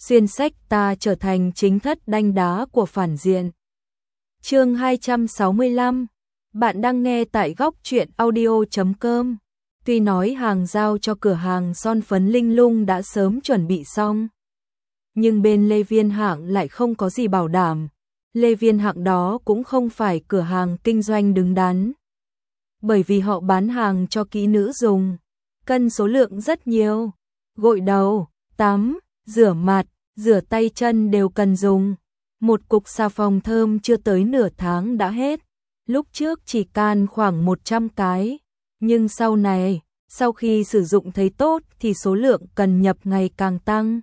xuyên sách ta trở thành chính thất đanh đá của phản diện. Chương 265. Bạn đang nghe tại góc truyện audio.com. Tuy nói hàng giao cho cửa hàng son phấn Linh Lung đã sớm chuẩn bị xong, nhưng bên Lê Viên Hạng lại không có gì bảo đảm. Lê Viên Hạng đó cũng không phải cửa hàng kinh doanh đứng đắn, bởi vì họ bán hàng cho kỹ nữ dùng, cần số lượng rất nhiều. Gội đầu, tắm, rửa mặt, rửa tay chân đều cần dùng. Một cục xà phòng thơm chưa tới nửa tháng đã hết. Lúc trước chỉ can khoảng 100 cái, nhưng sau này, sau khi sử dụng thấy tốt thì số lượng cần nhập ngày càng tăng.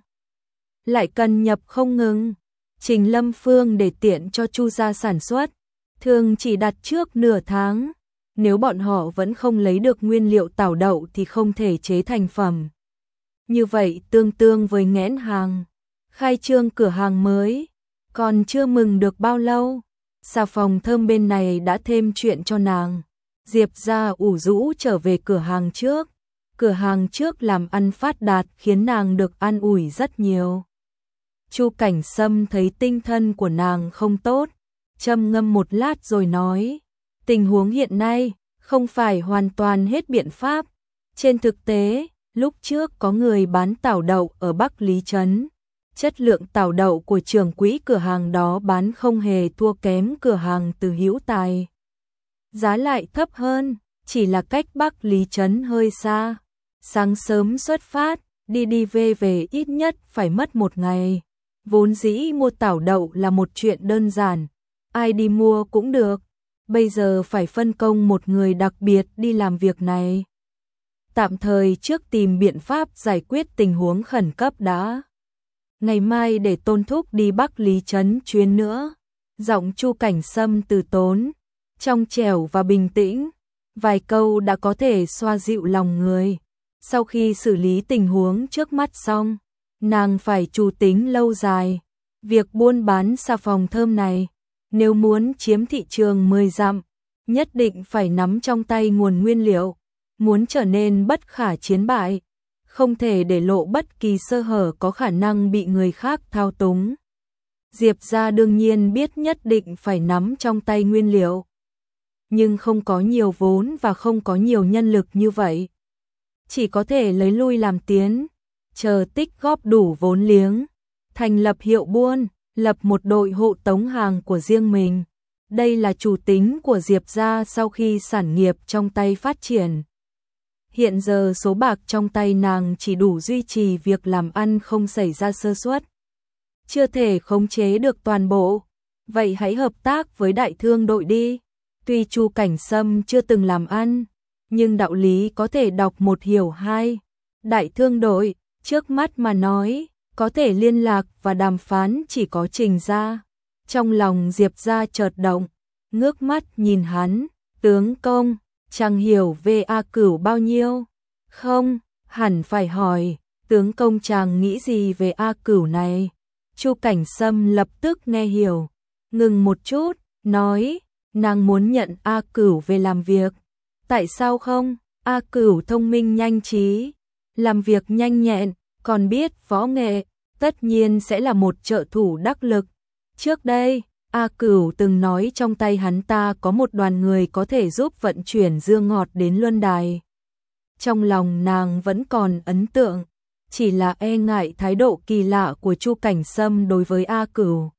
Lại cần nhập không ngừng. Trình Lâm Phương để tiện cho Chu gia sản xuất, thường chỉ đặt trước nửa tháng. Nếu bọn họ vẫn không lấy được nguyên liệu tảo đậu thì không thể chế thành phẩm. Như vậy tương đương với nghẽn hàng. Khai trương cửa hàng mới, còn chưa mừng được bao lâu, xà phòng thơm bên này đã thêm chuyện cho nàng. Diệp gia ủ rũ trở về cửa hàng trước. Cửa hàng trước làm ăn phát đạt khiến nàng được an ủi rất nhiều. Chu Cảnh Sâm thấy tinh thần của nàng không tốt, trầm ngâm một lát rồi nói, tình huống hiện nay không phải hoàn toàn hết biện pháp. Trên thực tế, lúc trước có người bán tảo đậu ở Bắc Lý Trấn. Chất lượng tảo đậu của trưởng quỹ cửa hàng đó bán không hề thua kém cửa hàng Từ Hữu Tài. Giá lại thấp hơn, chỉ là cách Bắc Lý Trấn hơi xa. Sáng sớm xuất phát, đi về ít nhất phải mất 1 ngày. Vốn dĩ mua tảo đậu là một chuyện đơn giản, ai đi mua cũng được. Bây giờ phải phân công một người đặc biệt đi làm việc này. Tạm thời trước tìm biện pháp giải quyết tình huống khẩn cấp đã. Ngày mai để Tôn thúc đi Bắc Lý Trấn chuyến nữa. Giọng Chu Cảnh Sâm từ tốn, trong trẻo và bình tĩnh. Vài câu đã có thể xoa dịu lòng người. Sau khi xử lý tình huống trước mắt xong, nàng phải chủ tính lâu dài. Việc buôn bán xà phòng thơm này, nếu muốn chiếm thị trường 10 dặm, nhất định phải nắm trong tay nguồn nguyên liệu. Muốn trở nên bất khả chiến bại, không thể để lộ bất kỳ sơ hở có khả năng bị người khác thao túng. Diệp gia đương nhiên biết nhất định phải nắm trong tay nguyên liệu, nhưng không có nhiều vốn và không có nhiều nhân lực như vậy. Chỉ có thể lấy lui làm tiến, chờ tích góp đủ vốn liếng, thành lập hiệu buôn, lập một đội hộ tống hàng của riêng mình. Đây là chủ tính của Diệp gia sau khi sản nghiệp trong tay phát triển. Hiện giờ số bạc trong tay nàng chỉ đủ duy trì việc làm ăn không xảy ra sơ suất. Chưa thể khống chế được toàn bộ, vậy hãy hợp tác với đại thương đội đi. Tuy Chu Cảnh Sâm chưa từng làm ăn, nhưng đạo lý có thể đọc một hiểu hai. Đại thương đội, trước mắt mà nói, có thể liên lạc và đàm phán chỉ có Trình gia. Trong lòng Diệp gia chợt động, ngước mắt nhìn hắn, tướng công, chẳng hiểu về A Cửu bao nhiêu? Không, hẳn phải hỏi, tướng công chàng nghĩ gì về A Cửu này? Chu Cảnh Sâm lập tức nghe hiểu, ngừng một chút, nói, nàng muốn nhận A Cửu về làm việc. Tại sao không? A Cửu thông minh nhanh trí, làm việc nhanh nhẹn, còn biết võ nghệ, tất nhiên sẽ là một trợ thủ đắc lực. Trước đây, A Cửu từng nói trong tay hắn ta có một đoàn người có thể giúp vận chuyển dưa ngọt đến Luân Đài. Trong lòng nàng vẫn còn ấn tượng, chỉ là e ngại thái độ kỳ lạ của Chu Cảnh Sâm đối với A Cửu.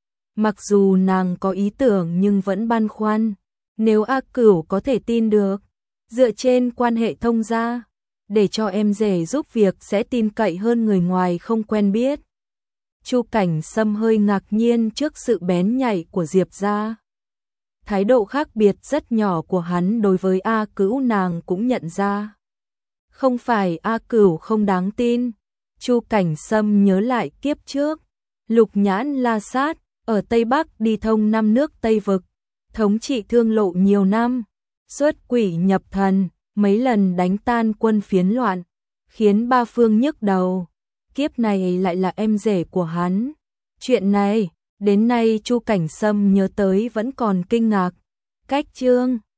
Mặc dù nàng có ý tưởng nhưng vẫn băn khoăn, nếu A Cửu có thể tin được, dựa trên quan hệ thông gia, để cho em rể giúp việc sẽ tin cậy hơn người ngoài không quen biết. Chu Cảnh Sâm hơi ngạc nhiên trước sự bén nhạy của Diệp gia. Thái độ khác biệt rất nhỏ của hắn đối với A Cửu nàng cũng nhận ra. Không phải A Cửu không đáng tin. Chu Cảnh Sâm nhớ lại kiếp trước, Lục Nhãn La Sát ở Tây Bắc đi thông 5 nước Tây Vực, thống trị thương lộ nhiều năm, xuất quỷ nhập thần, mấy lần đánh tan quân phiến loạn, khiến ba phương nhức đầu. Kiếp này lại là em rể của hắn. Chuyện này, đến nay Chu Cảnh Sâm nhớ tới vẫn còn kinh ngạc. Cách chương